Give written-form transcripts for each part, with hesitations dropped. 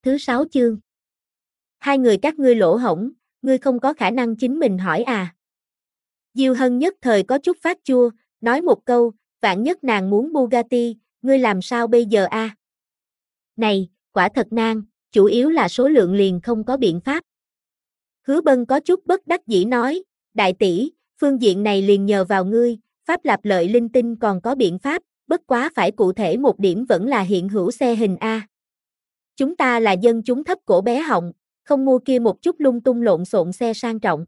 thứ 6 chương. Hai người các ngươi lỗ hổng, ngươi không có khả năng chính mình hỏi à. Diêu Hân nhất thời có chút phát chua, nói một câu, vạn nhất nàng muốn Bugatti, ngươi làm sao bây giờ a? Này, quả thật nan, chủ yếu là số lượng liền không có biện pháp. Hứa Bân có chút bất đắc dĩ nói, đại tỷ, phương diện này liền nhờ vào ngươi, pháp lạp lợi linh tinh còn có biện pháp, bất quá phải cụ thể một điểm vẫn là hiện hữu xe hình A. Chúng ta là dân chúng thấp cổ bé họng, không mua kia một chút lung tung lộn xộn xe sang trọng.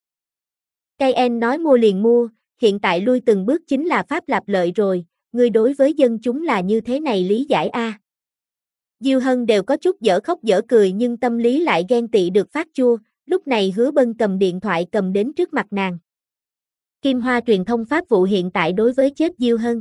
Kayen nói mua liền mua, hiện tại lui từng bước chính là pháp lạp lợi rồi, ngươi đối với dân chúng là như thế này lý giải A. Diêu Hân đều có chút dở khóc dở cười nhưng tâm lý lại ghen tị được phát chua, lúc này Hứa Bân cầm điện thoại cầm đến trước mặt nàng. Kim Hoa truyền thông pháp vụ hiện tại đối với chết Diêu Hân.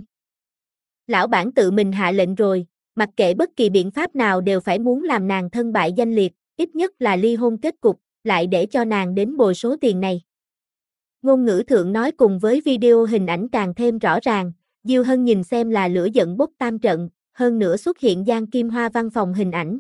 Lão bản tự mình hạ lệnh rồi, mặc kệ bất kỳ biện pháp nào đều phải muốn làm nàng thân bại danh liệt, ít nhất là ly hôn kết cục, lại để cho nàng đến bồi số tiền này. Ngôn ngữ thượng nói cùng với video hình ảnh càng thêm rõ ràng, Diêu Hân nhìn xem là lửa giận bốc tam trận, hơn nữa xuất hiện Giang Kim Hoa văn phòng hình ảnh.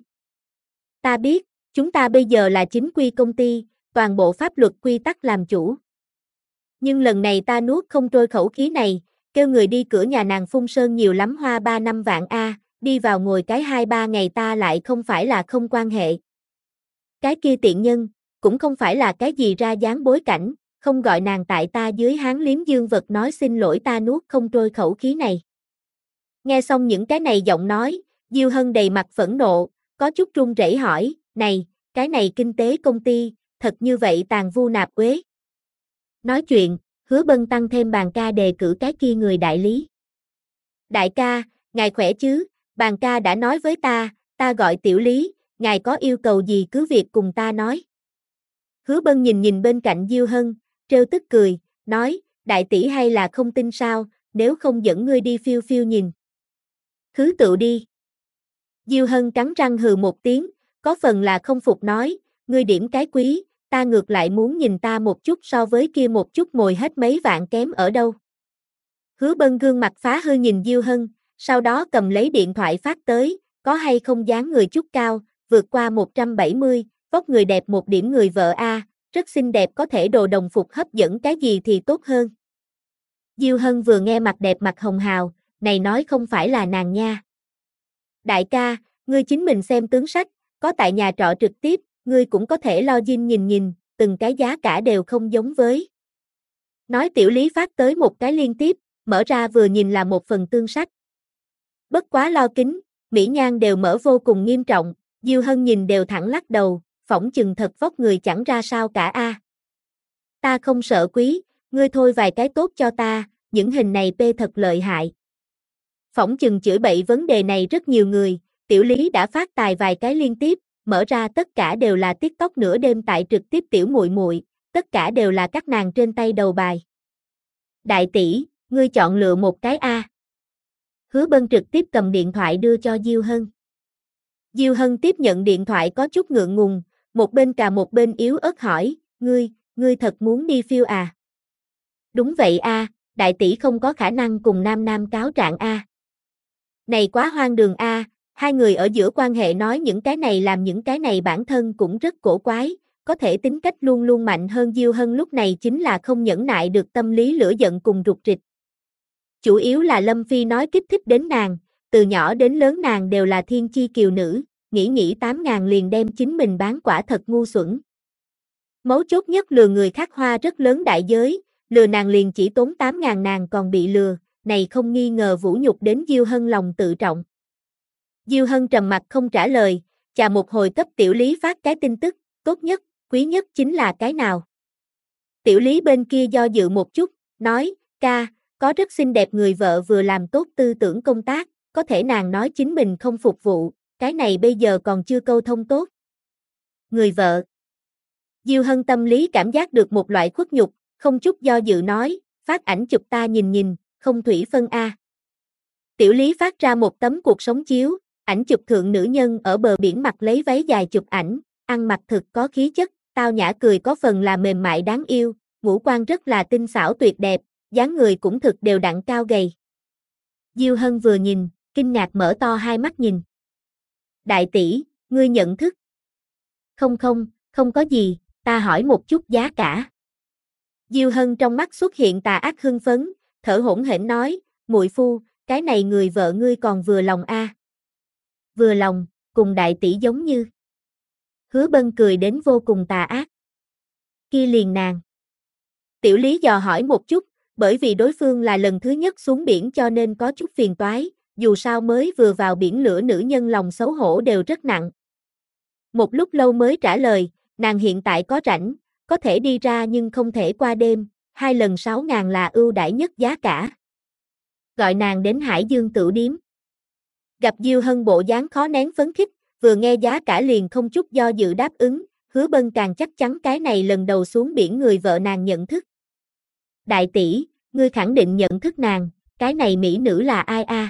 Ta biết, chúng ta bây giờ là chính quy công ty, toàn bộ pháp luật quy tắc làm chủ. Nhưng lần này ta nuốt không trôi khẩu khí này, kêu người đi cửa nhà nàng phun sơn nhiều lắm hoa 3-5 vạn A, đi vào ngồi cái 2-3 ngày ta lại không phải là không quan hệ. Cái kia tiện nhân, cũng không phải là cái gì ra dáng bối cảnh, không gọi nàng tại ta dưới hán liếm dương vật nói xin lỗi ta nuốt không trôi khẩu khí này. Nghe xong những cái này giọng nói, Diêu Hân đầy mặt phẫn nộ, có chút run rẩy hỏi, này, cái này kinh tế công ty, thật như vậy tàn vu nạp uế. Nói chuyện, Hứa Bân tăng thêm bàn ca đề cử cái kia người đại lý. Đại ca, ngài khỏe chứ, bàn ca đã nói với ta gọi Tiểu Lý, ngài có yêu cầu gì cứ việc cùng ta nói. Hứa Bân nhìn bên cạnh Diêu Hân, trêu tức cười, nói, đại tỷ hay là không tin sao, nếu không dẫn ngươi đi phiêu phiêu nhìn. Khứ tựu đi. Diêu Hân cắn răng hừ một tiếng, có phần là không phục nói, ngươi điểm cái quý, ta ngược lại muốn nhìn ta một chút so với kia một chút mồi hết mấy vạn kém ở đâu. Hứa Bân gương mặt phá hư nhìn Diêu Hân, sau đó cầm lấy điện thoại phát tới, có hay không dáng người chút cao, vượt qua 170, vóc người đẹp một điểm người vợ A, rất xinh đẹp có thể đồ đồng phục hấp dẫn cái gì thì tốt hơn. Diêu Hân vừa nghe mặt đẹp mặt hồng hào, này nói không phải là nàng nha. Đại ca, ngươi chính mình xem tướng sách, có tại nhà trọ trực tiếp, ngươi cũng có thể login nhìn, từng cái giá cả đều không giống với. Nói Tiểu Lý phát tới một cái liên tiếp, mở ra vừa nhìn là một phần tương sách. Bất quá lo kính, mỹ nhan đều mở vô cùng nghiêm trọng, Diêu Hân nhìn đều thẳng lắc đầu, phỏng chừng thật vóc người chẳng ra sao cả a. Ta không sợ quý, ngươi thôi vài cái tốt cho ta, những hình này p thật lợi hại. Phỏng chừng chửi bậy vấn đề này rất nhiều người, Tiểu Lý đã phát tài vài cái liên tiếp, mở ra tất cả đều là TikTok nửa đêm tại trực tiếp tiểu muội muội, tất cả đều là các nàng trên tay đầu bài. Đại tỷ, ngươi chọn lựa một cái a. Hứa Bân trực tiếp cầm điện thoại đưa cho Diêu Hân. Diêu Hân tiếp nhận điện thoại có chút ngượng ngùng, một bên cà một bên yếu ớt hỏi, ngươi thật muốn đi phiêu à? Đúng vậy a, đại tỷ không có khả năng cùng nam cáo trạng a. Này quá hoang đường a, hai người ở giữa quan hệ nói những cái này làm những cái này bản thân cũng rất cổ quái, có thể tính cách luôn luôn mạnh hơn Diêu Hân lúc này chính là không nhẫn nại được tâm lý lửa giận cùng rụt rịch. Chủ yếu là Lâm Phi nói kích thích đến nàng, từ nhỏ đến lớn nàng đều là thiên chi kiều nữ, nghĩ 8.000 liền đem chính mình bán quả thật ngu xuẩn. Mấu chốt nhất lừa người khác hoa rất lớn đại giới, lừa nàng liền chỉ tốn 8.000 nàng còn bị lừa, này không nghi ngờ vũ nhục đến Diêu Hân lòng tự trọng. Diêu Hân trầm mặt không trả lời, chà một hồi cấp Tiểu Lý phát cái tin tức, tốt nhất, quý nhất chính là cái nào. Tiểu Lý bên kia do dự một chút, nói, ca, có rất xinh đẹp người vợ vừa làm tốt tư tưởng công tác, có thể nàng nói chính mình không phục vụ, cái này bây giờ còn chưa câu thông tốt. Người vợ. Diêu Hân tâm lý cảm giác được một loại khuất nhục, không chút do dự nói, phát ảnh chụp ta nhìn, không thủy phân a. Tiểu Lý phát ra một tấm cuộc sống chiếu, ảnh chụp thượng nữ nhân ở bờ biển mặc lấy váy dài chụp ảnh, ăn mặc thực có khí chất, tao nhã cười có phần là mềm mại đáng yêu, ngũ quan rất là tinh xảo tuyệt đẹp, dáng người cũng thực đều đặn cao gầy. Diêu Hân vừa nhìn, kinh ngạc mở to hai mắt nhìn. Đại tỷ, ngươi nhận thức. Không không, không có gì, ta hỏi một chút giá cả. Diêu Hân trong mắt xuất hiện tà ác hưng phấn, thở hổn hển nói, muội phu, cái này người vợ ngươi còn vừa lòng a? Vừa lòng, cùng đại tỷ giống như. Hứa Bân cười đến vô cùng tà ác. Kia liền nàng. Tiểu Lý dò hỏi một chút, bởi vì đối phương là lần thứ nhất xuống biển cho nên có chút phiền toái, dù sao mới vừa vào biển lửa nữ nhân lòng xấu hổ đều rất nặng. Một lúc lâu mới trả lời, nàng hiện tại có rảnh, có thể đi ra nhưng không thể qua đêm, 2 lần 6.000 là ưu đãi nhất giá cả. Gọi nàng đến Hải Dương Tửu Điếm. Gặp Diêu Hân bộ dáng khó nén phấn khích, vừa nghe giá cả liền không chút do dự đáp ứng, Hứa Bân càng chắc chắn cái này lần đầu xuống biển người vợ nàng nhận thức. Đại tỷ, ngươi khẳng định nhận thức nàng, cái này mỹ nữ là ai a?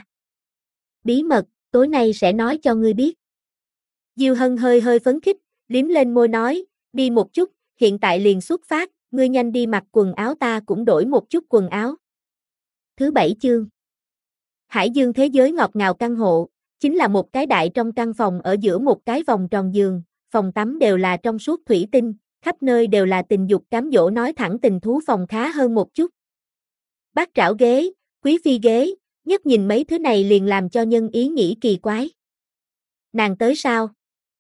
Bí mật, tối nay sẽ nói cho ngươi biết. Diêu Hân hơi hơi phấn khích, liếm lên môi nói, đi một chút, hiện tại liền xuất phát, ngươi nhanh đi mặc quần áo ta cũng đổi một chút quần áo. Thứ 7 chương. Hải Dương thế giới ngọt ngào căn hộ, chính là một cái đại trong căn phòng ở giữa một cái vòng tròn giường, phòng tắm đều là trong suốt thủy tinh, khắp nơi đều là tình dục cám dỗ nói thẳng tình thú phòng khá hơn một chút. Bát trảo ghế, quý phi ghế, nhất nhìn mấy thứ này liền làm cho nhân ý nghĩ kỳ quái. Nàng tới sao?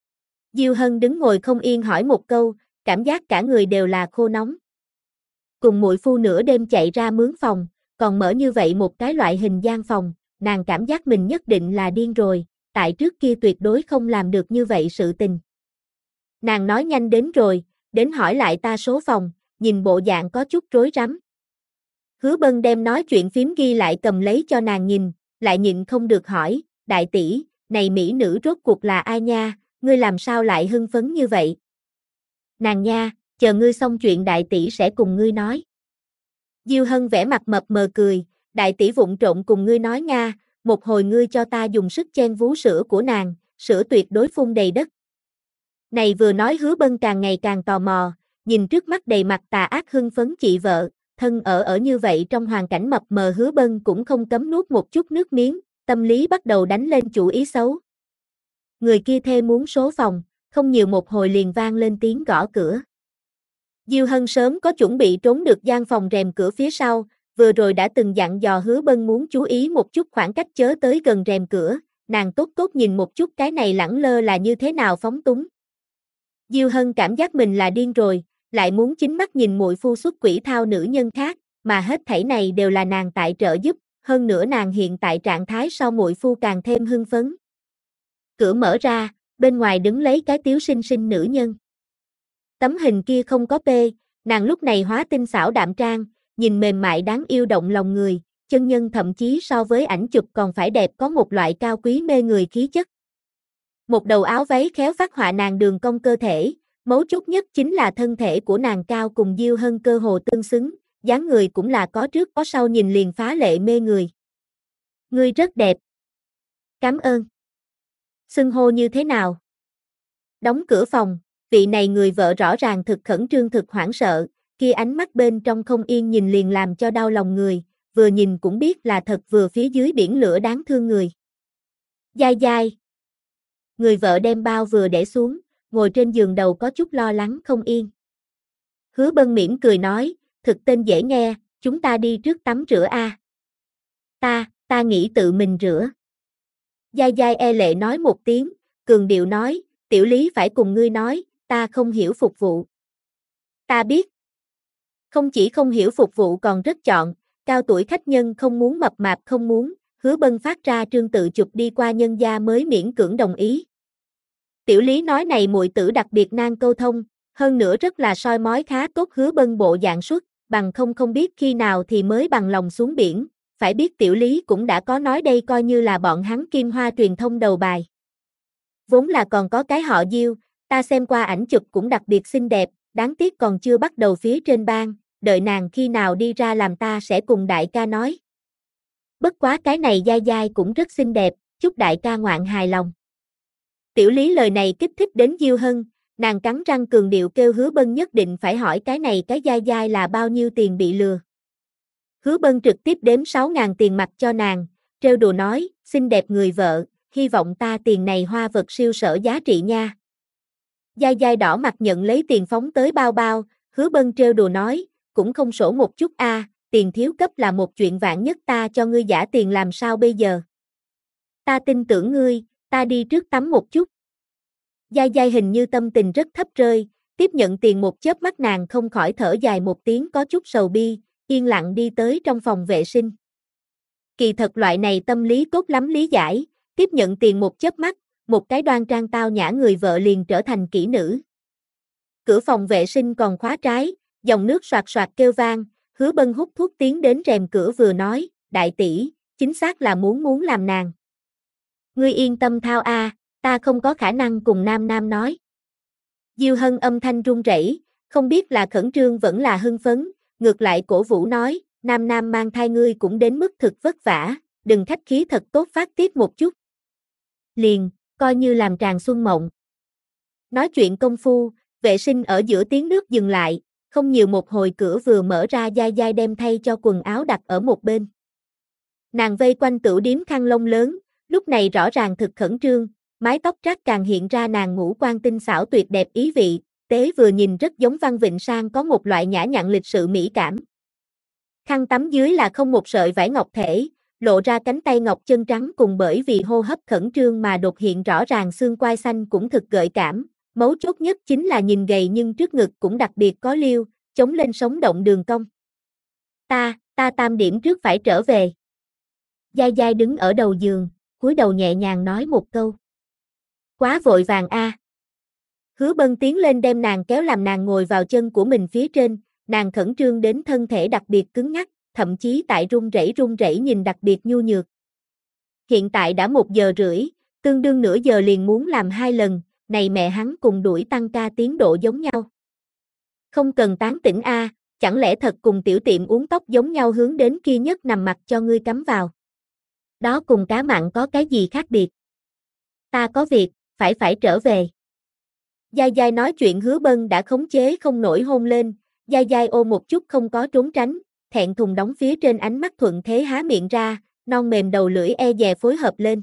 Diêu Hân đứng ngồi không yên hỏi một câu, cảm giác cả người đều là khô nóng. Cùng muội phu nửa đêm chạy ra mướn phòng, còn mở như vậy một cái loại hình gian phòng, nàng cảm giác mình nhất định là điên rồi, tại trước kia tuyệt đối không làm được như vậy sự tình. Nàng nói nhanh đến rồi, đến hỏi lại ta số phòng, nhìn bộ dạng có chút rối rắm. Hứa Bân đem nói chuyện phím ghi lại cầm lấy cho nàng nhìn, lại nhịn không được hỏi, đại tỷ, này mỹ nữ rốt cuộc là ai nha, ngươi làm sao lại hưng phấn như vậy? Nàng nha, chờ ngươi xong chuyện đại tỷ sẽ cùng ngươi nói. Diêu Hân vẻ mặt mập mờ cười, đại tỷ vụng trộn cùng ngươi nói nga, một hồi ngươi cho ta dùng sức chen vú sữa của nàng, sữa tuyệt đối phun đầy đất. Này vừa nói Hứa Bân càng ngày càng tò mò, nhìn trước mắt đầy mặt tà ác hưng phấn chị vợ, thân ở như vậy trong hoàn cảnh mập mờ Hứa Bân cũng không cấm nuốt một chút nước miếng, tâm lý bắt đầu đánh lên chủ ý xấu. Người kia thê muốn số phòng, không nhiều một hồi liền vang lên tiếng gõ cửa. Diêu Hân sớm có chuẩn bị trốn được gian phòng rèm cửa phía sau, vừa rồi đã từng dặn dò Hứa Bân muốn chú ý một chút khoảng cách chớ tới gần rèm cửa, nàng tốt tốt nhìn một chút cái này lẳng lơ là như thế nào phóng túng. Diêu Hân cảm giác mình là điên rồi, lại muốn chính mắt nhìn muội phu xuất quỷ thao nữ nhân khác, mà hết thảy này đều là nàng tại trợ giúp, hơn nữa nàng hiện tại trạng thái sau muội phu càng thêm hưng phấn. Cửa mở ra, bên ngoài đứng lấy cái tiếu xinh xinh nữ nhân. Tấm hình kia không có pê, nàng lúc này hóa tinh xảo đạm trang, nhìn mềm mại đáng yêu động lòng người, chân nhân thậm chí so với ảnh chụp còn phải đẹp có một loại cao quý mê người khí chất. Một đầu áo váy khéo phác họa nàng đường cong cơ thể, mấu chốt nhất chính là thân thể của nàng cao cùng Diêu Hân cơ hồ tương xứng, dáng người cũng là có trước có sau nhìn liền phá lệ mê người. Ngươi rất đẹp. Cảm ơn. Xưng hô như thế nào? Đóng cửa phòng, vị này người vợ rõ ràng thực khẩn trương thực hoảng sợ, kia ánh mắt bên trong không yên nhìn liền làm cho đau lòng người, vừa nhìn cũng biết là thật vừa phía dưới biển lửa đáng thương người. Dai dai. Người vợ đem bao vừa để xuống, ngồi trên giường đầu có chút lo lắng không yên. Hứa Bân mỉm cười nói, thực tên dễ nghe, chúng ta đi trước tắm rửa a. Ta nghĩ tự mình rửa. Dai dai e lệ nói một tiếng, cường điệu nói, tiểu Lý phải cùng ngươi nói, ta không hiểu phục vụ. Ta biết. Không chỉ không hiểu phục vụ còn rất chọn, cao tuổi khách nhân không muốn mập mạp không muốn, Hứa Bân phát ra trương tự chụp đi qua nhân gia mới miễn cưỡng đồng ý. Tiểu Lý nói này muội tử đặc biệt nan câu thông, hơn nữa rất là soi mói khá tốt Hứa Bân bộ dạng xuất, bằng không biết khi nào thì mới bằng lòng xuống biển, phải biết Tiểu Lý cũng đã có nói đây coi như là bọn hắn Kim Hoa truyền thông đầu bài. Vốn là còn có cái họ Diêu, ta xem qua ảnh chụp cũng đặc biệt xinh đẹp, đáng tiếc còn chưa bắt đầu phía trên bang, đợi nàng khi nào đi ra làm ta sẽ cùng đại ca nói. Bất quá cái này dai dai cũng rất xinh đẹp, chúc đại ca ngoạn hài lòng. Tiểu Lý lời này kích thích đến Diêu Hân, nàng cắn răng cường điệu kêu Hứa Bân nhất định phải hỏi cái này cái dai dai là bao nhiêu tiền bị lừa. Hứa Bân trực tiếp đếm 6.000 tiền mặt cho nàng, trêu đùa nói, xinh đẹp người vợ, hy vọng ta tiền này hoa vật siêu sở giá trị nha. Dai dai đỏ mặt nhận lấy tiền phóng tới bao bao, Hứa Bân trêu đùa nói, cũng không sổ một chút a, tiền thiếu cấp là một chuyện vạn nhất, ta cho ngươi giả tiền làm sao bây giờ? Ta tin tưởng ngươi, ta đi trước tắm một chút. Dai dai hình như tâm tình rất thấp rơi, tiếp nhận tiền một chớp mắt nàng không khỏi thở dài một tiếng có chút sầu bi, yên lặng đi tới trong phòng vệ sinh. Kỳ thật loại này tâm lý tốt lắm lý giải, tiếp nhận tiền một chớp mắt, một cái đoan trang tao nhã người vợ liền trở thành kỹ nữ. Cửa phòng vệ sinh còn khóa trái, dòng nước soạt soạt kêu vang, Hứa Bân hút thuốc tiến đến rèm cửa vừa nói, đại tỷ, chính xác là muốn làm nàng. Ngươi yên tâm thao a, ta không có khả năng cùng Nam Nam nói. Diêu Hân âm thanh run rẩy, không biết là khẩn trương vẫn là hưng phấn, ngược lại cổ vũ nói, Nam Nam mang thai ngươi cũng đến mức thực vất vả, đừng khách khí thật tốt phát tiết một chút. Liền, coi như làm tràng xuân mộng. Nói chuyện công phu, vệ sinh ở giữa tiếng nước dừng lại, không nhiều một hồi cửa vừa mở ra dai dai đem thay cho quần áo đặt ở một bên. Nàng vây quanh tửu điếm khăn lông lớn, lúc này rõ ràng thực khẩn trương, mái tóc trát càng hiện ra nàng ngũ quan tinh xảo tuyệt đẹp ý vị, tế vừa nhìn rất giống Văn Vịnh Sang có một loại nhã nhặn lịch sự mỹ cảm. Khăn tắm dưới là không một sợi vải ngọc thể, lộ ra cánh tay ngọc chân trắng cùng bởi vì hô hấp khẩn trương mà đột hiện rõ ràng xương quai xanh cũng thực gợi cảm, mấu chốt nhất chính là nhìn gầy nhưng trước ngực cũng đặc biệt có liêu, chống lên sống động đường cong. Ta tam điểm trước phải trở về. Dai dai đứng ở đầu giường, cúi đầu nhẹ nhàng nói một câu. Quá vội vàng a. Hứa Bân tiến lên đem nàng kéo làm nàng ngồi vào chân của mình phía trên, nàng khẩn trương đến thân thể đặc biệt cứng nhắc, thậm chí tại run rẩy nhìn đặc biệt nhu nhược. Hiện tại đã 1 giờ rưỡi, tương đương nửa giờ liền muốn làm 2 lần, này mẹ hắn cùng đuổi tăng ca tiến độ giống nhau. Không cần tán tỉnh a, chẳng lẽ thật cùng tiểu tiệm uống tóc giống nhau hướng đến kia nhất nằm mặt cho ngươi cắm vào. Đó cùng cá mặn có cái gì khác biệt? Ta có việc, phải trở về. Dai dai nói chuyện Hứa Bân đã khống chế không nổi hôn lên, dai dai ô một chút không có trốn tránh, thẹn thùng đóng phía trên ánh mắt thuận thế há miệng ra, non mềm đầu lưỡi e dè phối hợp lên.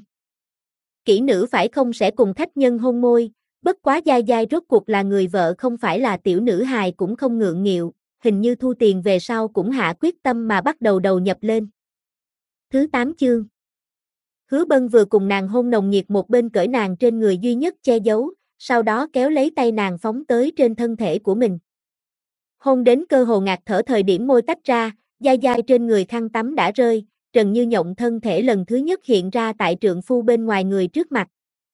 Kỹ nữ phải không sẽ cùng khách nhân hôn môi, bất quá dai dai rốt cuộc là người vợ không phải là tiểu nữ hài cũng không ngượng nghịu, hình như thu tiền về sau cũng hạ quyết tâm mà bắt đầu đầu nhập lên. Thứ 8 chương. Hứa Bân vừa cùng nàng hôn nồng nhiệt một bên cởi nàng trên người duy nhất che giấu, sau đó kéo lấy tay nàng phóng tới trên thân thể của mình. Hôn đến cơ hồ ngạt thở thời điểm môi tách ra, dai dai trên người khăn tắm đã rơi, Trần Như Nhộng thân thể lần thứ nhất hiện ra tại trượng phu bên ngoài người trước mặt.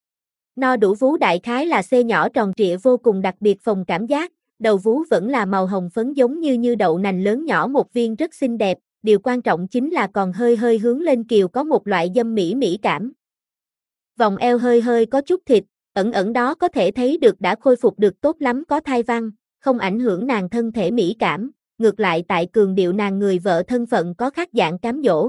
No đủ vú đại khái là C nhỏ tròn trịa vô cùng đặc biệt phòng cảm giác, đầu vú vẫn là màu hồng phấn giống như đậu nành lớn nhỏ một viên rất xinh đẹp, điều quan trọng chính là còn hơi hướng lên kiều có một loại dâm mỹ cảm. Vòng eo hơi có chút thịt, ẩn đó có thể thấy được đã khôi phục được tốt lắm có thai văn, không ảnh hưởng nàng thân thể mỹ cảm, ngược lại tại cường điệu nàng người vợ thân phận có khác dạng cám dỗ.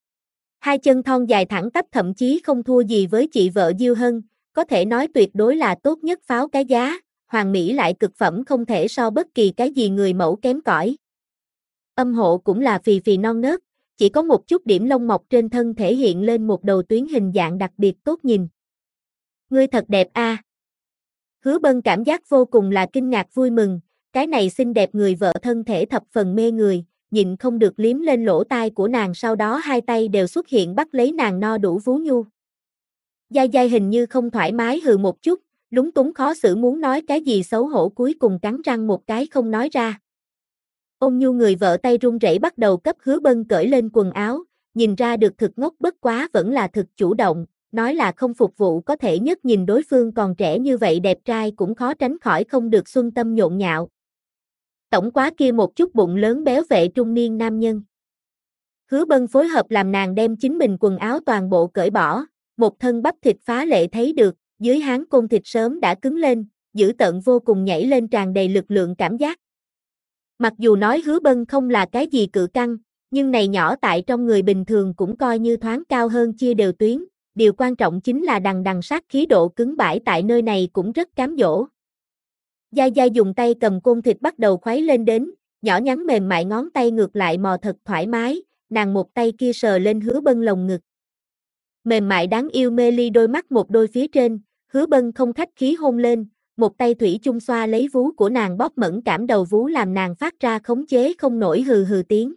Hai chân thon dài thẳng tắp thậm chí không thua gì với chị vợ Diêu Hân, có thể nói tuyệt đối là tốt nhất pháo cái giá, hoàng mỹ lại cực phẩm không thể so bất kỳ cái gì người mẫu kém cỏi. Âm hộ cũng là phì non nớt, chỉ có một chút điểm lông mọc trên thân thể hiện lên một đầu tuyến hình dạng đặc biệt tốt nhìn. Ngươi thật đẹp a. Hứa Bân cảm giác vô cùng là kinh ngạc vui mừng, cái này xinh đẹp người vợ thân thể thập phần mê người, nhịn không được liếm lên lỗ tai của nàng sau đó hai tay đều xuất hiện bắt lấy nàng no đủ vú nhu. Dai dai hình như không thoải mái hừ một chút, lúng túng khó xử muốn nói cái gì xấu hổ cuối cùng cắn răng một cái không nói ra. Ôn nhu người vợ tay run rẩy bắt đầu cấp Hứa Bân cởi lên quần áo, nhìn ra được thực ngốc bất quá vẫn là thực chủ động, nói là không phục vụ có thể nhất nhìn đối phương còn trẻ như vậy đẹp trai cũng khó tránh khỏi không được xuân tâm nhộn nhạo. Tổng quá kia một chút bụng lớn béo vệ trung niên nam nhân. Hứa Bân phối hợp làm nàng đem chính mình quần áo toàn bộ cởi bỏ, một thân bắp thịt phá lệ thấy được, dưới háng côn thịt sớm đã cứng lên, dữ tợn vô cùng nhảy lên tràn đầy lực lượng cảm giác. Mặc dù nói Hứa Bân không là cái gì cự căng, nhưng này nhỏ tại trong người bình thường cũng coi như thoáng cao hơn chia đều tuyến, điều quan trọng chính là đằng sát khí độ cứng bãi tại nơi này cũng rất cám dỗ. Dai dai dùng tay cầm côn thịt bắt đầu khuấy lên đến, nhỏ nhắn mềm mại ngón tay ngược lại mò thật thoải mái, nàng một tay kia sờ lên Hứa Bân lồng ngực. Mềm mại đáng yêu mê ly đôi mắt một đôi phía trên, Hứa Bân không khách khí hôn lên, một tay thủy chung xoa lấy vú của nàng bóp mẫn cảm đầu vú làm nàng phát ra khống chế không nổi hừ hừ tiếng.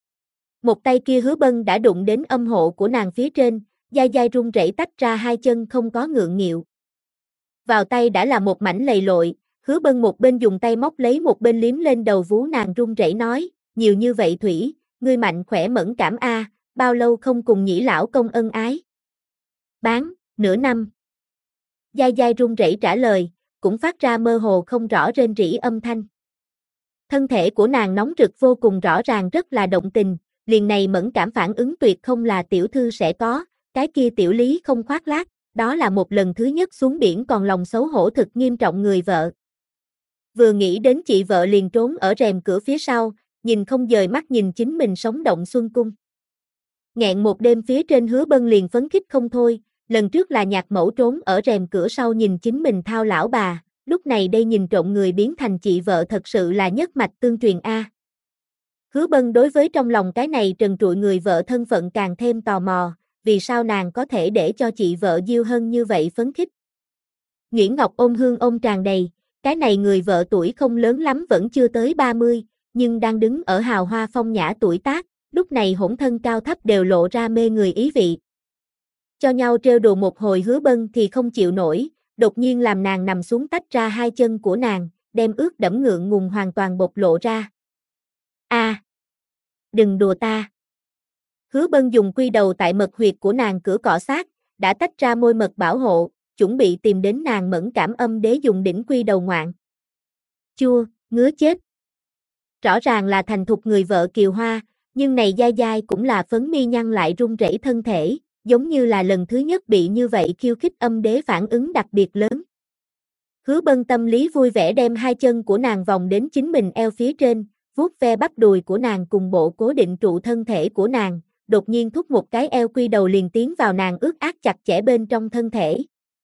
Một tay kia Hứa Bân đã đụng đến âm hộ của nàng phía trên, dai dai run rẩy tách ra hai chân không có ngượng nghịu. Vào tay đã là một mảnh lầy lội, Hứa Bân một bên dùng tay móc lấy một bên liếm lên đầu vú nàng run rẩy nói, nhiều như vậy thủy, ngươi mạnh khỏe mẫn cảm a, bao lâu không cùng nhĩ lão công ân ái? Bán, nửa năm. Dai dai run rẩy trả lời, cũng phát ra mơ hồ không rõ rên rỉ âm thanh. Thân thể của nàng nóng rực vô cùng rõ ràng rất là động tình, liền này mẫn cảm phản ứng tuyệt không là tiểu thư sẽ có, cái kia tiểu lý không khoác lác, đó là một lần thứ nhất xuống biển còn lòng xấu hổ thực nghiêm trọng người vợ. Vừa nghĩ đến chị vợ liền trốn ở rèm cửa phía sau, nhìn không dời mắt nhìn chính mình sống động xuân cung. Nghẹn một đêm phía trên Hứa Bân liền phấn khích không thôi, lần trước là nhạc mẫu trốn ở rèm cửa sau nhìn chính mình thao lão bà, lúc này đây nhìn trộm người biến thành chị vợ thật sự là nhất mạch tương truyền a. Hứa Bân đối với trong lòng cái này trần trụi người vợ thân phận càng thêm tò mò, vì sao nàng có thể để cho chị vợ Diêu Hân như vậy phấn khích. Nguyễn Ngọc ôm hương ôm tràn đầy, cái này người vợ tuổi không lớn lắm vẫn chưa tới 30, nhưng đang đứng ở hào hoa phong nhã tuổi tác, lúc này hỗn thân cao thấp đều lộ ra mê người ý vị. Cho nhau trêu đùa một hồi Hứa Bân thì không chịu nổi, đột nhiên làm nàng nằm xuống tách ra hai chân của nàng, đem ướt đẫm ngượng ngùng hoàn toàn bộc lộ ra. A, đừng đùa ta. Hứa Bân dùng quy đầu tại mật huyệt của nàng cửa cọ sát, đã tách ra môi mật bảo hộ, chuẩn bị tìm đến nàng mẫn cảm âm đế dùng đỉnh quy đầu ngoạn. Chua, ngứa chết. Rõ ràng là thành thục người vợ kiều hoa, nhưng này dai dai cũng là phấn mi nhăn lại run rẩy thân thể, giống như là lần thứ nhất bị như vậy khiêu khích âm đế phản ứng đặc biệt lớn. Hứa Bân tâm lý vui vẻ đem hai chân của nàng vòng đến chính mình eo phía trên, vuốt ve bắp đùi của nàng cùng bộ cố định trụ thân thể của nàng, đột nhiên thúc một cái eo quy đầu liền tiến vào nàng ướt át chặt chẽ bên trong thân thể.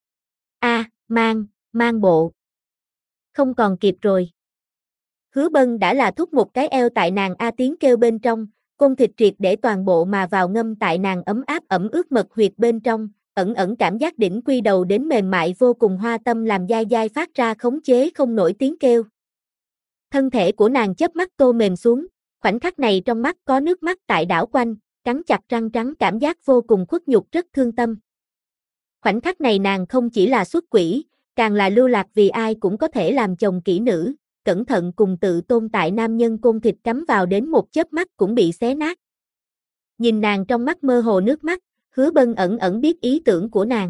A, mang bộ. Không còn kịp rồi. Hứa Bân đã là thúc một cái eo tại nàng A tiếng kêu bên trong, côn thịt triệt để toàn bộ mà vào ngâm tại nàng ấm áp ẩm ướt mật huyệt bên trong, ẩn cảm giác đỉnh quy đầu đến mềm mại vô cùng hoa tâm làm dai dai phát ra khống chế không nổi tiếng kêu. Thân thể của nàng chớp mắt tô mềm xuống, khoảnh khắc này trong mắt có nước mắt tại đảo quanh, cắn chặt răng trắng cảm giác vô cùng khuất nhục rất thương tâm. Khoảnh khắc này nàng không chỉ là xuất quỷ, càng là lưu lạc vì ai cũng có thể làm chồng kỹ nữ, cẩn thận cùng tự tôn tại nam nhân côn thịt cắm vào đến một chớp mắt cũng bị xé nát. Nhìn nàng trong mắt mơ hồ nước mắt, Hứa Bân ẩn biết ý tưởng của nàng.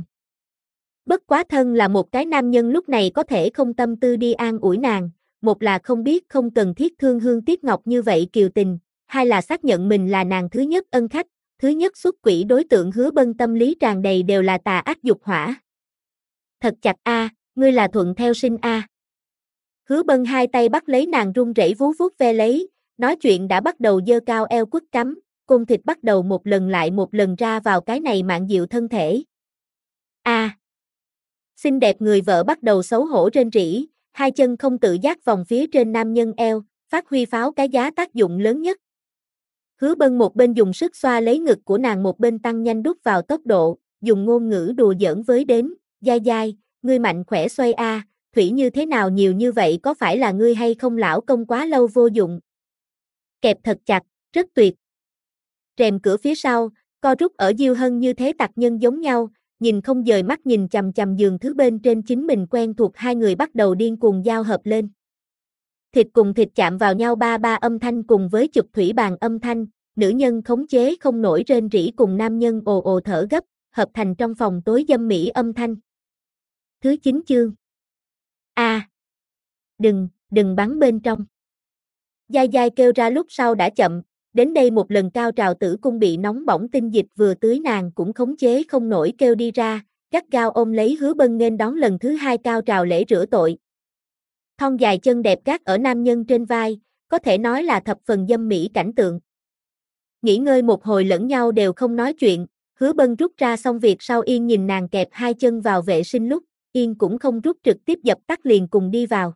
Bất quá thân là một cái nam nhân lúc này có thể không tâm tư đi an ủi nàng, một là không biết không cần thiết thương hương tiếc ngọc như vậy kiều tình, hai là xác nhận mình là nàng thứ nhất ân khách, thứ nhất xuất quỷ đối tượng. Hứa Bân tâm lý tràn đầy đều là tà ác dục hỏa. Thật chặt a, ngươi là thuận theo sinh a. Hứa Bân hai tay bắt lấy nàng run rẩy vú vuốt ve lấy, nói chuyện đã bắt đầu giơ cao eo quất cắm, côn thịt bắt đầu một lần lại một lần ra vào cái này mạn diệu thân thể. A. Xinh đẹp người vợ bắt đầu xấu hổ rên rỉ, hai chân không tự giác vòng phía trên nam nhân eo, phát huy pháo cái giá tác dụng lớn nhất. Hứa Bân một bên dùng sức xoa lấy ngực của nàng một bên tăng nhanh đút vào tốc độ, dùng ngôn ngữ đùa giỡn với đến, dai dai, ngươi mạnh khỏe xoay a, thủy như thế nào nhiều như vậy có phải là ngươi hay không lão công quá lâu vô dụng. Kẹp thật chặt, rất tuyệt. Rèm cửa phía sau, co rút ở Diêu Hân như thế tặc nhân giống nhau, nhìn không dời mắt nhìn chằm chằm giường thứ bên trên chính mình quen thuộc hai người bắt đầu điên cuồng giao hợp lên. Thịt cùng thịt chạm vào nhau ba ba âm thanh cùng với chụp thủy bàn âm thanh, nữ nhân khống chế không nổi rên rỉ cùng nam nhân ồ ồ thở gấp, hợp thành trong phòng tối dâm mỹ âm thanh. Thứ 9 chương. A. Đừng bắn bên trong. Dai dai kêu ra lúc sau đã chậm, đến đây một lần cao trào tử cung bị nóng bỏng tinh dịch vừa tưới nàng cũng khống chế không nổi kêu đi ra, gắt gao ôm lấy Hứa Bân nghênh đón lần thứ hai cao trào lễ rửa tội. Thon dài chân đẹp gác ở nam nhân trên vai, có thể nói là thập phần dâm mỹ cảnh tượng. Nghỉ ngơi một hồi lẫn nhau đều không nói chuyện, Hứa Bân rút ra xong việc sau Yên nhìn nàng kẹp hai chân vào vệ sinh lúc, Yên cũng không rút trực tiếp dập tắt liền cùng đi vào.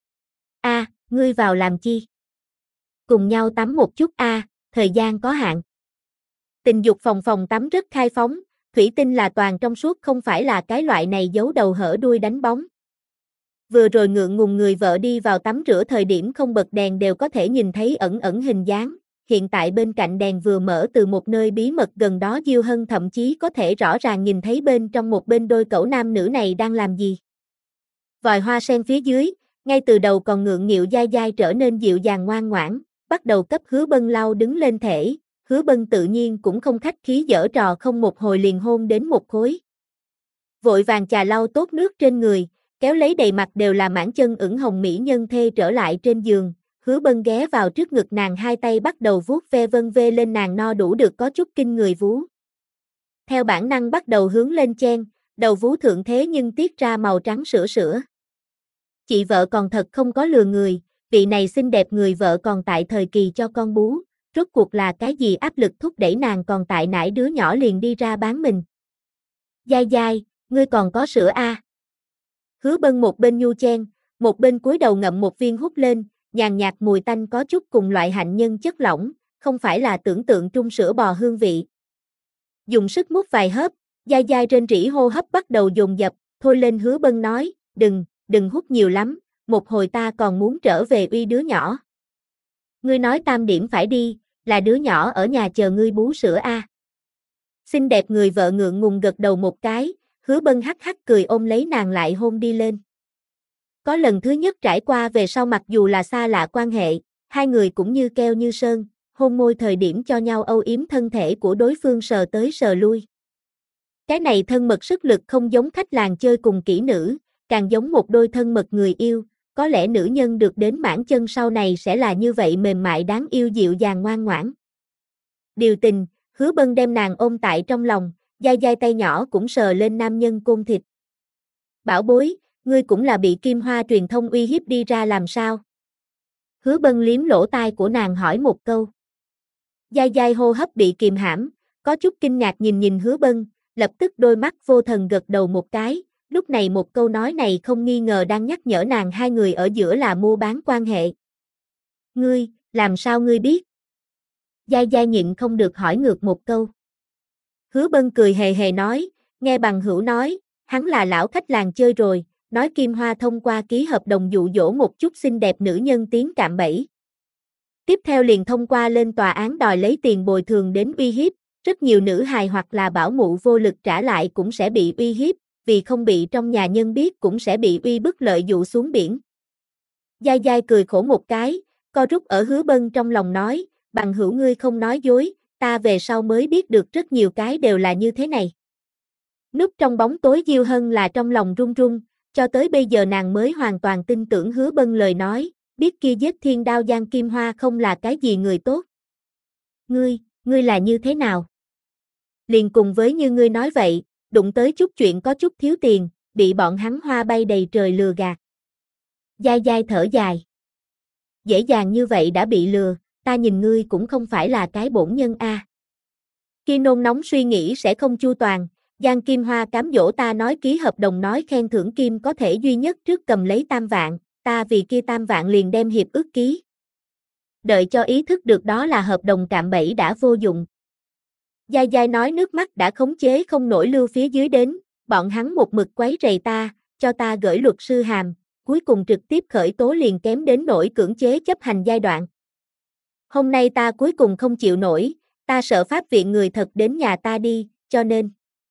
A, ngươi vào làm chi? Cùng nhau tắm một chút a, thời gian có hạn. Tình dục phòng tắm rất khai phóng, thủy tinh là toàn trong suốt không phải là cái loại này giấu đầu hở đuôi đánh bóng. Vừa rồi ngượng ngùng người vợ đi vào tắm rửa thời điểm không bật đèn đều có thể nhìn thấy ẩn ẩn hình dáng, hiện tại bên cạnh đèn vừa mở từ một nơi bí mật gần đó Diêu Hân thậm chí có thể rõ ràng nhìn thấy bên trong một bên đôi cẩu nam nữ này đang làm gì. Vòi hoa sen phía dưới, ngay từ đầu còn ngượng nghịu dai dai trở nên dịu dàng ngoan ngoãn, bắt đầu cấp Hứa Bân lau đứng lên thể, Hứa Bân tự nhiên cũng không khách khí giở trò không một hồi liền hôn đến một khối. Vội vàng chà lau tốt nước trên người, kéo lấy đầy mặt đều là mảng chân ửng hồng mỹ nhân thê trở lại trên giường, Hứa Bân ghé vào trước ngực nàng hai tay bắt đầu vuốt ve vân vê lên nàng no đủ được có chút kinh người vú. Theo bản năng bắt đầu hướng lên chen, đầu vú thượng thế nhưng tiết ra màu trắng sữa sữa. Chị vợ còn thật không có lừa người, vị này xinh đẹp người vợ còn tại thời kỳ cho con bú, rốt cuộc là cái gì áp lực thúc đẩy nàng còn tại nải đứa nhỏ liền đi ra bán mình. Dai dai, ngươi còn có sữa a? Hứa Bân một bên nhu chen, một bên cúi đầu ngậm một viên hút lên, nhàn nhạt mùi tanh có chút cùng loại hạnh nhân chất lỏng, không phải là tưởng tượng trung sữa bò hương vị. Dùng sức mút vài hớp, dai dai rên rỉ hô hấp bắt đầu dồn dập, thôi lên Hứa Bân nói, đừng hút nhiều lắm, một hồi ta còn muốn trở về uy đứa nhỏ. Ngươi nói tam điểm phải đi, là đứa nhỏ ở nhà chờ ngươi bú sữa a. Xinh đẹp người vợ ngượng ngùng gật đầu một cái, Hứa Bân hắc hắc cười ôm lấy nàng lại hôn đi lên. Có lần thứ nhất trải qua về sau mặc dù là xa lạ quan hệ, hai người cũng như keo như sơn, hôn môi thời điểm cho nhau âu yếm thân thể của đối phương sờ tới sờ lui. Cái này thân mật sức lực không giống khách làng chơi cùng kỹ nữ, càng giống một đôi thân mật người yêu, có lẽ nữ nhân được đến mãn chân sau này sẽ là như vậy mềm mại đáng yêu dịu dàng ngoan ngoãn. Điều tình, Hứa Bân đem nàng ôm tại trong lòng, dai dai tay nhỏ cũng sờ lên nam nhân côn thịt. Bảo bối, ngươi cũng là bị Kim Hoa truyền thông uy hiếp đi ra làm sao? Hứa Bân liếm lỗ tai của nàng hỏi một câu. Dai dai hô hấp bị kìm hãm, có chút kinh ngạc nhìn Hứa Bân, lập tức đôi mắt vô thần gật đầu một cái, lúc này một câu nói này không nghi ngờ đang nhắc nhở nàng hai người ở giữa là mua bán quan hệ. Ngươi, làm sao ngươi biết? Dai dai nhịn không được hỏi ngược một câu. Hứa Bân cười hề hề nói, nghe bằng hữu nói, hắn là lão khách làng chơi rồi, nói Kim Hoa thông qua ký hợp đồng dụ dỗ một chút xinh đẹp nữ nhân tiến cạm bẫy. Tiếp theo liền thông qua lên tòa án đòi lấy tiền bồi thường đến uy hiếp, rất nhiều nữ hài hoặc là bảo mụ vô lực trả lại cũng sẽ bị uy hiếp, vì không bị trong nhà nhân biết cũng sẽ bị uy bức lợi dụ xuống biển. Dai dai cười khổ một cái, co rút ở Hứa Bân trong lòng nói, bằng hữu ngươi không nói dối, ta về sau mới biết được rất nhiều cái đều là như thế này. Núp trong bóng tối Diêu Hân là trong lòng run run, cho tới bây giờ nàng mới hoàn toàn tin tưởng Hứa Bân lời nói, biết kia giết thiên đao Giang Kim Hoa không là cái gì người tốt. Ngươi là như thế nào? Liền cùng với như ngươi nói vậy, đụng tới chút chuyện có chút thiếu tiền, bị bọn hắn hoa bay đầy trời lừa gạt. Dai dai thở dài. Dễ dàng như vậy đã bị lừa, ta nhìn ngươi cũng không phải là cái bổn nhân a. Khi nôn nóng suy nghĩ sẽ không chu toàn, Giang Kim Hoa cám dỗ ta nói ký hợp đồng nói khen thưởng kim có thể duy nhất trước cầm lấy 3 vạn, ta vì kia 3 vạn liền đem hiệp ước ký. Đợi cho ý thức được đó là hợp đồng cạm bẫy đã vô dụng. Dai dai nói nước mắt đã khống chế không nổi lưu phía dưới đến, bọn hắn một mực quấy rầy ta, cho ta gửi luật sư hàm, cuối cùng trực tiếp khởi tố liền kém đến nỗi cưỡng chế chấp hành giai đoạn. Hôm nay ta cuối cùng không chịu nổi, ta sợ pháp viện người thật đến nhà ta đi, cho nên.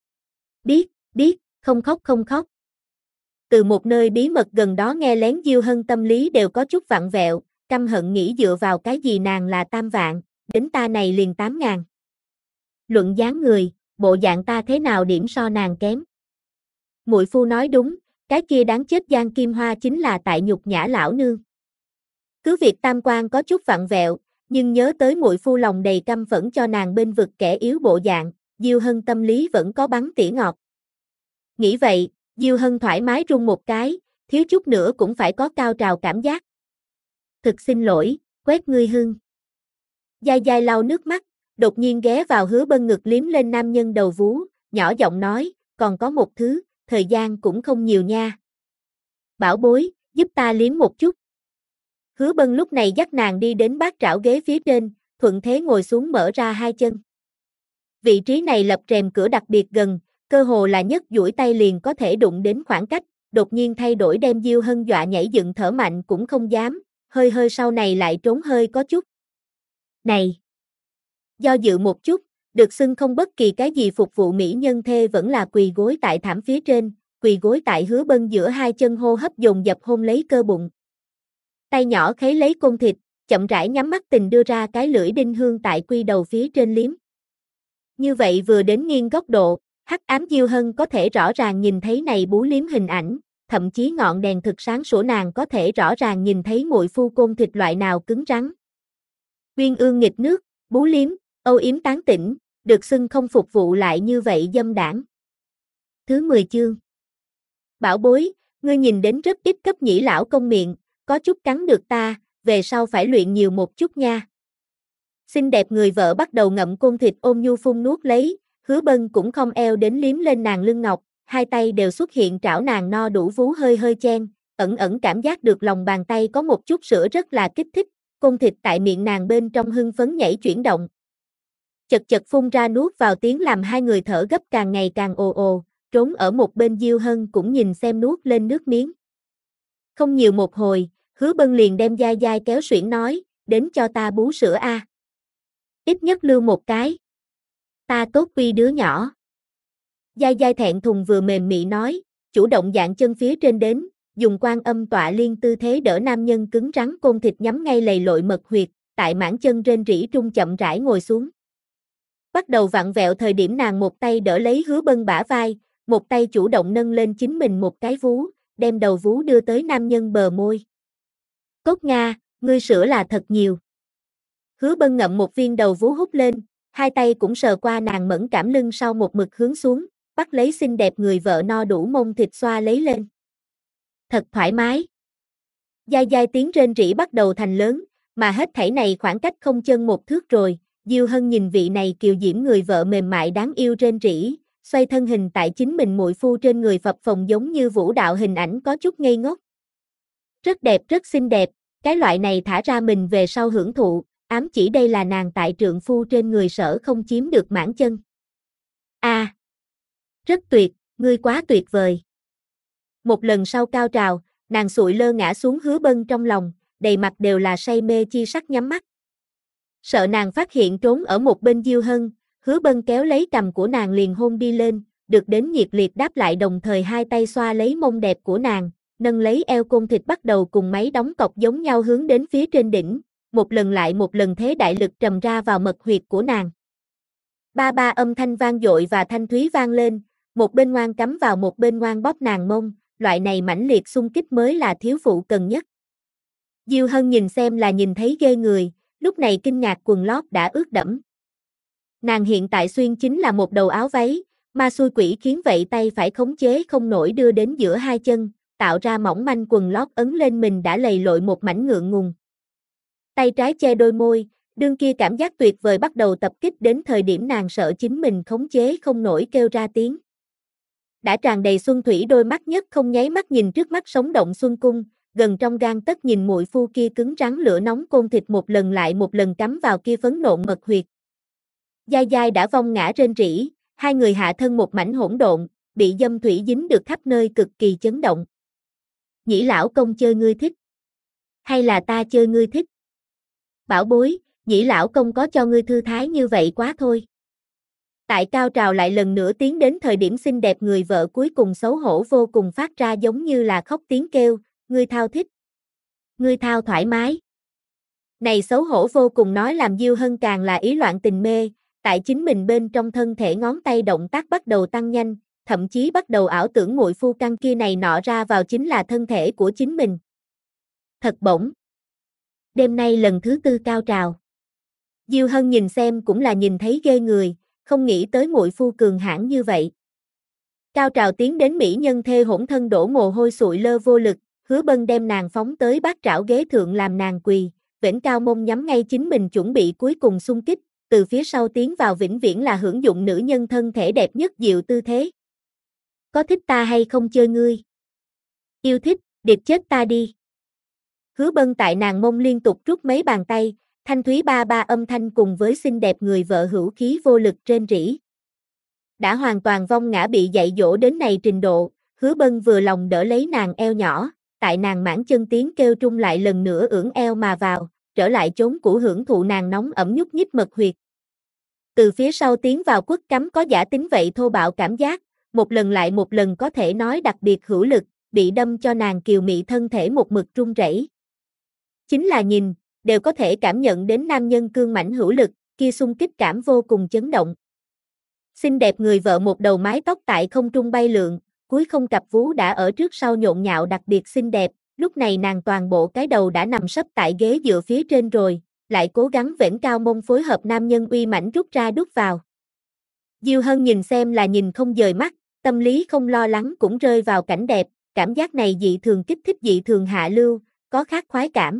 Biết, không khóc. Từ một nơi bí mật gần đó nghe lén Diêu Hân tâm lý đều có chút vặn vẹo, căm hận nghĩ dựa vào cái gì nàng là 3 vạn, đến ta này liền 8.000. Luận dáng người, bộ dạng ta thế nào điểm so nàng kém. Muội phu nói đúng, cái kia đáng chết Giang Kim Hoa chính là tại nhục nhã lão nương. Cứ việc tam quan có chút vặn vẹo, nhưng nhớ tới muội phu lòng đầy căm phẫn cho nàng bên vực kẻ yếu bộ dạng, Diêu Hân tâm lý vẫn có bắn tỉa ngọt. Nghĩ vậy, Diêu Hân thoải mái run một cái, thiếu chút nữa cũng phải có cao trào cảm giác. Thực xin lỗi, quét ngươi hưng. Dai dai lau nước mắt, đột nhiên ghé vào Hứa Bân ngực liếm lên nam nhân đầu vú, nhỏ giọng nói, còn có một thứ, thời gian cũng không nhiều nha. Bảo bối, giúp ta liếm một chút. Hứa Bân lúc này dắt nàng đi đến bát trảo ghế phía trên, thuận thế ngồi xuống mở ra hai chân. Vị trí này lập rèm cửa đặc biệt gần, cơ hồ là nhấc duỗi tay liền có thể đụng đến khoảng cách, đột nhiên thay đổi đem Diêu Hân dọa nhảy dựng thở mạnh cũng không dám, hơi hơi sau này lại trốn hơi có chút. Này! Do dự một chút, được xưng không bất kỳ cái gì phục vụ mỹ nhân thê vẫn là quỳ gối tại thảm phía trên, quỳ gối tại Hứa Bân giữa hai chân hô hấp dồn dập hôn lấy cơ bụng. Tay nhỏ khấy lấy côn thịt, chậm rãi nhắm mắt tình đưa ra cái lưỡi đinh hương tại quy đầu phía trên liếm. Như vậy vừa đến nghiêng góc độ, hắc ám Diêu Hân có thể rõ ràng nhìn thấy này bú liếm hình ảnh, thậm chí ngọn đèn thực sáng sủa nàng có thể rõ ràng nhìn thấy muội phu côn thịt loại nào cứng rắn. Uyên ương nghịch nước, bú liếm, âu yếm tán tỉnh, được xưng không phục vụ lại như vậy dâm đảng. Thứ 10 chương. Bảo bối, ngươi nhìn đến rất ít cấp nhĩ lão công miệng, có chút cắn được ta, về sau phải luyện nhiều một chút nha. Xinh đẹp người vợ bắt đầu ngậm côn thịt ôm nhu phun nuốt lấy, Hứa Bân cũng không eo đến liếm lên nàng lưng ngọc, hai tay đều xuất hiện trảo nàng no đủ vú hơi hơi chen, ẩn ẩn cảm giác được lòng bàn tay có một chút sữa rất là kích thích, côn thịt tại miệng nàng bên trong hưng phấn nhảy chuyển động. Chật chật phun ra nuốt vào tiếng làm hai người thở gấp càng ngày càng ồ ồ, trốn ở một bên Diêu Hân cũng nhìn xem nuốt lên nước miếng. Không nhiều một hồi, Hứa Bân liền đem dai dai kéo xuyển nói, đến cho ta bú sữa a. Ít nhất lưu một cái. Ta tốt quy đứa nhỏ. Dai dai thẹn thùng vừa mềm mị nói, chủ động dạng chân phía trên đến, dùng quan âm tọa liên tư thế đỡ nam nhân cứng rắn côn thịt nhắm ngay lầy lội mật huyệt, tại mảng chân rên rỉ trung chậm rãi ngồi xuống. Bắt đầu vặn vẹo thời điểm nàng một tay đỡ lấy Hứa Bân bả vai, một tay chủ động nâng lên chính mình một cái vú, đem đầu vú đưa tới nam nhân bờ môi. Cốt Nga, ngươi sữa là thật nhiều. Hứa Bân ngậm một viên đầu vú hút lên, hai tay cũng sờ qua nàng mẫn cảm lưng sau một mực hướng xuống, bắt lấy xinh đẹp người vợ no đủ mông thịt xoa lấy lên. Thật thoải mái. Dai dai tiếng rên rỉ bắt đầu thành lớn, mà hết thảy này khoảng cách không chân một thước rồi, Diêu Hân nhìn vị này kiều diễm người vợ mềm mại đáng yêu rên rỉ, xoay thân hình tại chính mình muội phu trên người phập phồng giống như vũ đạo hình ảnh có chút ngây ngốc. Rất đẹp rất xinh đẹp, cái loại này thả ra mình về sau hưởng thụ, ám chỉ đây là nàng tại trượng phu trên người sở không chiếm được mãn chân. Rất tuyệt, ngươi quá tuyệt vời. Một lần sau cao trào, nàng sụi lơ ngã xuống Hứa Bân trong lòng, đầy mặt đều là say mê chi sắc nhắm mắt. Sợ nàng phát hiện trốn ở một bên Diêu Hân, Hứa Bân kéo lấy cằm của nàng liền hôn đi lên, được đến nhiệt liệt đáp lại đồng thời hai tay xoa lấy mông đẹp của nàng, nâng lấy eo côn thịt bắt đầu cùng máy đóng cọc giống nhau hướng đến phía trên đỉnh, một lần lại một lần thế đại lực trầm ra vào mật huyệt của nàng. Ba ba âm thanh vang dội và thanh thúy vang lên, một bên ngoan cắm vào một bên ngoan bóp nàng mông, loại này mãnh liệt xung kích mới là thiếu phụ cần nhất. Diêu Hân nhìn xem là nhìn thấy ghê người, lúc này kinh ngạc quần lót đã ướt đẫm. Nàng hiện tại xuyên chính là một đầu áo váy, ma xui quỷ khiến vậy tay phải khống chế không nổi đưa đến giữa hai chân, tạo ra mỏng manh quần lót ấn lên mình đã lầy lội một mảnh ngượng ngùng. Tay trái che đôi môi, đương kia cảm giác tuyệt vời bắt đầu tập kích đến thời điểm nàng sợ chính mình khống chế không nổi kêu ra tiếng. Đã tràn đầy xuân thủy đôi mắt nhất không nháy mắt nhìn trước mắt sống động xuân cung, gần trong gang tấc nhìn muội phu kia cứng rắn lửa nóng côn thịt một lần lại một lần cắm vào kia phấn nộn mật huyệt. Dai dai đã vong ngã rên rỉ, hai người hạ thân một mảnh hỗn độn, bị dâm thủy dính được khắp nơi cực kỳ chấn động. Nhĩ lão công chơi ngươi thích? Hay là ta chơi ngươi thích? Bảo bối, nhĩ lão công có cho ngươi thư thái như vậy quá thôi. Tại cao trào lại lần nữa tiến đến thời điểm xinh đẹp người vợ cuối cùng xấu hổ vô cùng phát ra giống như là khóc tiếng kêu, ngươi thao thích. Ngươi thao thoải mái. Này xấu hổ vô cùng nói làm Diêu Hân càng là ý loạn tình mê, tại chính mình bên trong thân thể ngón tay động tác bắt đầu tăng nhanh, thậm chí bắt đầu ảo tưởng muội phu căn kia này nọ ra vào chính là thân thể của chính mình. Thật bổng. Đêm nay lần thứ 4 cao trào. Diêu Hân nhìn xem cũng là nhìn thấy ghê người, không nghĩ tới muội phu cường hãn như vậy. Cao trào tiến đến mỹ nhân thê hỗn thân đổ mồ hôi sụi lơ vô lực, Hứa Bân đem nàng phóng tới bát trảo ghế thượng làm nàng quỳ, vểnh cao mông nhắm ngay chính mình chuẩn bị cuối cùng xung kích, từ phía sau tiến vào vĩnh viễn là hưởng dụng nữ nhân thân thể đẹp nhất diệu tư thế. Có thích ta hay không chơi ngươi? Yêu thích, điệp chết ta đi. Hứa Bân tại nàng mông liên tục rút mấy bàn tay, thanh thúy ba ba âm thanh cùng với xinh đẹp người vợ hữu khí vô lực rên rỉ. Đã hoàn toàn vong ngã bị dạy dỗ đến này trình độ, Hứa Bân vừa lòng đỡ lấy nàng eo nhỏ, tại nàng mãn chân tiếng kêu trung lại lần nữa ưỡn eo mà vào, trở lại chốn cũ hưởng thụ nàng nóng ẩm nhúc nhích mật huyệt. Từ phía sau tiến vào quất cắm có giả tính vậy thô bạo cảm giác, một lần lại một lần có thể nói đặc biệt hữu lực, bị đâm cho nàng kiều mị thân thể một mực run rẩy. Chính là nhìn, đều có thể cảm nhận đến nam nhân cương mãnh hữu lực, kia xung kích cảm vô cùng chấn động. Xinh đẹp người vợ một đầu mái tóc tại không trung bay lượn, cuối không cặp vú đã ở trước sau nhộn nhạo đặc biệt xinh đẹp, lúc này nàng toàn bộ cái đầu đã nằm sấp tại ghế dựa phía trên rồi, lại cố gắng vểnh cao mông phối hợp nam nhân uy mãnh rút ra đút vào. Diêu Hân nhìn xem là nhìn không dời mắt, tâm lý không lo lắng cũng rơi vào cảnh đẹp, cảm giác này dị thường kích thích dị thường hạ lưu, có khác khoái cảm.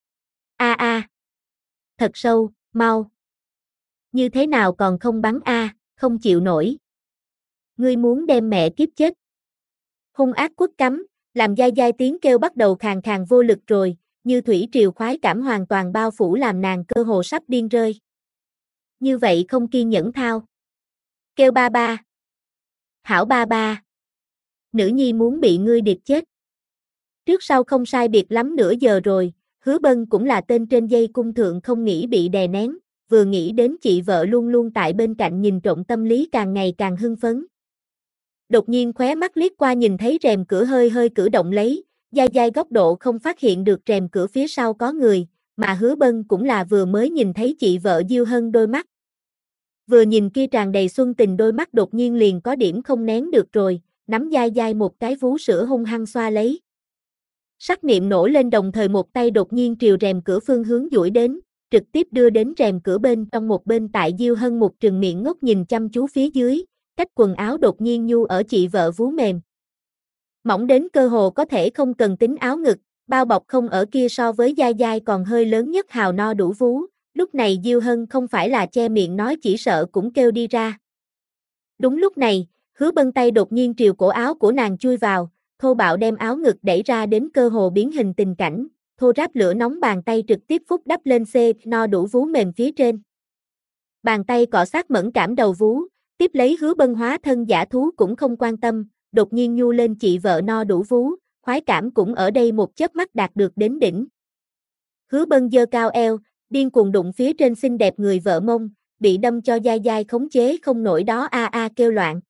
A, thật sâu, mau. Như thế nào còn không bắn a, không chịu nổi. Ngươi muốn đem mẹ kiếp chết. Hung ác quất cắm, làm dai dai tiếng kêu bắt đầu khàn khàn vô lực rồi, như thủy triều khoái cảm hoàn toàn bao phủ làm nàng cơ hồ sắp điên rơi. Như vậy không kiên nhẫn thao. Kêu ba ba. Hảo ba ba. Nữ nhi muốn bị ngươi điệp chết. Trước sau không sai biệt lắm nửa giờ rồi, Hứa Bân cũng là tên trên dây cung thượng không nghĩ bị đè nén, vừa nghĩ đến chị vợ luôn luôn tại bên cạnh nhìn trộm tâm lý càng ngày càng hưng phấn. Đột nhiên khóe mắt liếc qua nhìn thấy rèm cửa hơi hơi cử động lấy, dai dai góc độ không phát hiện được rèm cửa phía sau có người, mà Hứa Bân cũng là vừa mới nhìn thấy chị vợ Diêu Hân đôi mắt. Vừa nhìn kia tràn đầy xuân tình đôi mắt đột nhiên liền có điểm không nén được rồi, nắm dai dai một cái vú sữa hung hăng xoa lấy. Sắc niệm nổ lên đồng thời một tay đột nhiên triều rèm cửa phương hướng duỗi đến, trực tiếp đưa đến rèm cửa bên trong một bên tại Diêu Hân một trừng miệng ngốc nhìn chăm chú phía dưới, cách quần áo đột nhiên nhu ở chị vợ vú mềm. Mỏng đến cơ hồ có thể không cần tính áo ngực, bao bọc không ở kia so với dai dai còn hơi lớn nhất hào no đủ vú, lúc này Diêu Hân không phải là che miệng nói chỉ sợ cũng kêu đi ra. Đúng lúc này, Hứa Bân tay đột nhiên triều cổ áo của nàng chui vào, thô bạo đem áo ngực đẩy ra đến cơ hồ biến hình tình cảnh, thô ráp lửa nóng bàn tay trực tiếp phút đắp lên no đủ vú mềm phía trên. Bàn tay cọ sát mẫn cảm đầu vú, tiếp lấy Hứa Bân hóa thân giả thú cũng không quan tâm, đột nhiên nhu lên chị vợ no đủ vú, khoái cảm cũng ở đây một chớp mắt đạt được đến đỉnh. Hứa Bân giơ cao eo, điên cuồng đụng phía trên xinh đẹp người vợ mông, bị đâm cho dai dai khống chế không nổi đó a kêu loạn.